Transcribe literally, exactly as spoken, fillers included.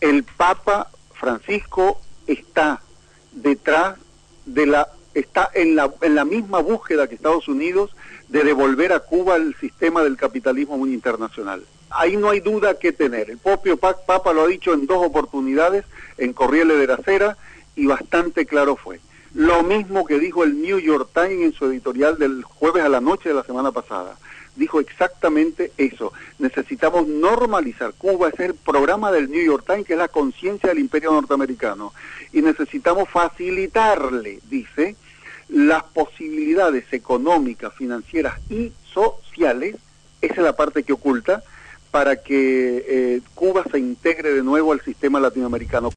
El Papa Francisco está detrás de la, está en la, en la misma búsqueda que Estados Unidos de devolver a Cuba el sistema del capitalismo internacional. Ahí no hay duda que tener. El propio Papa lo ha dicho en dos oportunidades, en Corriere della Sera, y bastante claro fue. Lo mismo que dijo el New York Times en su editorial del jueves a la noche de la semana pasada. Dijo exactamente eso. Necesitamos normalizar Cuba, ese es el programa del New York Times, que es la conciencia del imperio norteamericano. Y necesitamos facilitarle, dice, las posibilidades económicas, financieras y sociales, esa es la parte que oculta, para que eh, Cuba se integre de nuevo al sistema latinoamericano.